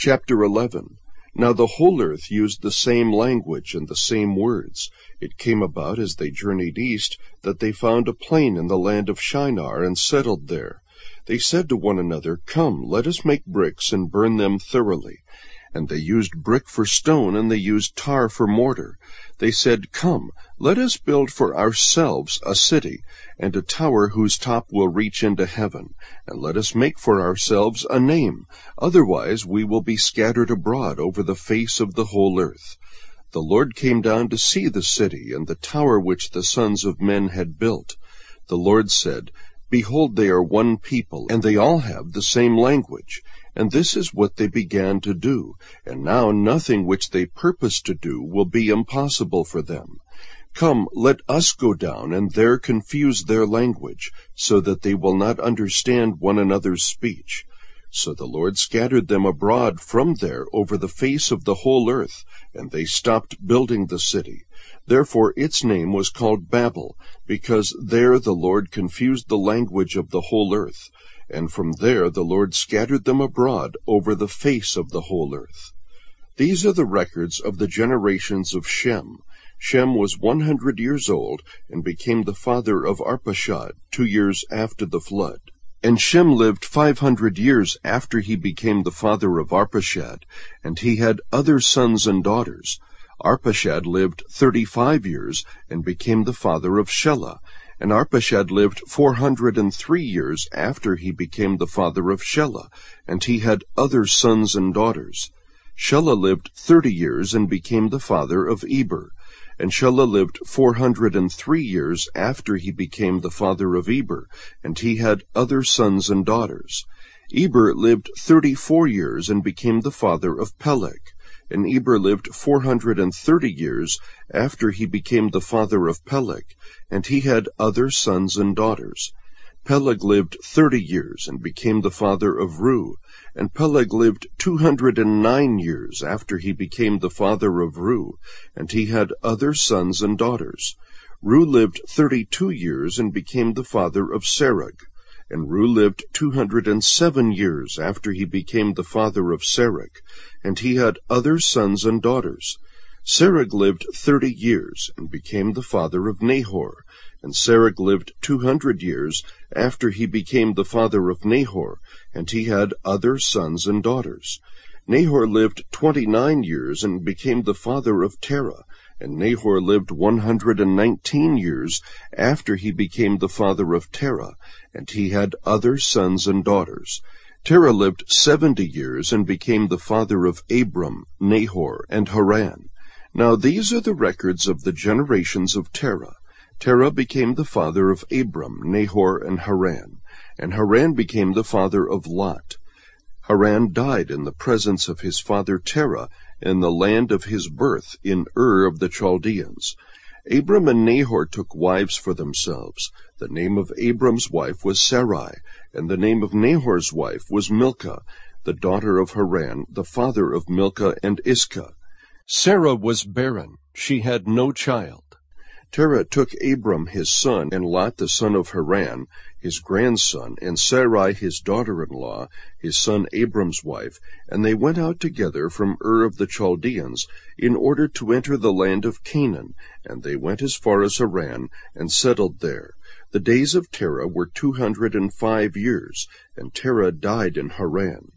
Chapter 11. Now the whole earth used the same language and the same words. It came about as they journeyed east that they found a plain in the land of Shinar and settled there. They said to one another, "Come, let us make bricks and burn them thoroughly." And they used brick for stone, and they used tar for mortar. They said, "Come, let us build for ourselves a city, and a tower whose top will reach into heaven, and let us make for ourselves a name, otherwise we will be scattered abroad over the face of the whole earth." The Lord came down to see the city and the tower which the sons of men had built. The Lord said, "Behold, they are one people, and they all have the same language. And this is what they began to do, and now nothing which they purpose to do will be impossible for them. Come, let us go down, and there confuse their language, so that they will not understand one another's speech." So the Lord scattered them abroad from there over the face of the whole earth, and they stopped building the city. Therefore its name was called Babel, because there the Lord confused the language of the whole earth. And from there the Lord scattered them abroad over the face of the whole earth. These are the records of the generations of Shem. Shem was 100 years old, and became the father of Arpachshad 2 years after the flood. And Shem lived 500 years after he became the father of Arpachshad, and he had other sons and daughters. Arpachshad lived 35 years, and became the father of Shelah. And Arpachshad lived 403 years after he became the father of Shelah, and he had other sons and daughters. Shelah lived 30 years and became the father of Eber. And Shelah lived 403 years after he became the father of Eber, and he had other sons and daughters. Eber lived 34 years and became the father of Peleg. And Eber lived 430 years after he became the father of Peleg, and he had other sons and daughters. Peleg lived 30 years and became the father of Reu, and Peleg lived 209 years after he became the father of Reu, and he had other sons and daughters. Reu lived 32 years and became the father of Serug. And Reu lived 207 years after he became the father of Serug, and he had other sons and daughters. Serug lived 30 years and became the father of Nahor, and Serug lived 200 years after he became the father of Nahor, and he had other sons and daughters. Nahor lived 29 years and became the father of Terah, and Nahor lived 119 years after he became the father of Terah, and he had other sons and daughters. Terah lived 70 years and became the father of Abram, Nahor, and Haran. Now these are the records of the generations of Terah. Terah became the father of Abram, Nahor, and Haran became the father of Lot. Haran died in the presence of his father Terah in the land of his birth in Ur of the Chaldeans. Abram and Nahor took wives for themselves. The name of Abram's wife was Sarai, and the name of Nahor's wife was Milcah, the daughter of Haran, the father of Milcah and Iscah. Sarah was barren; she had no child. Terah took Abram his son, and Lot the son of Haran, his grandson, and Sarai his daughter-in-law, his son Abram's wife, and they went out together from Ur of the Chaldeans, in order to enter the land of Canaan, and they went as far as Haran, and settled there. The days of Terah were 205 years, and Terah died in Haran.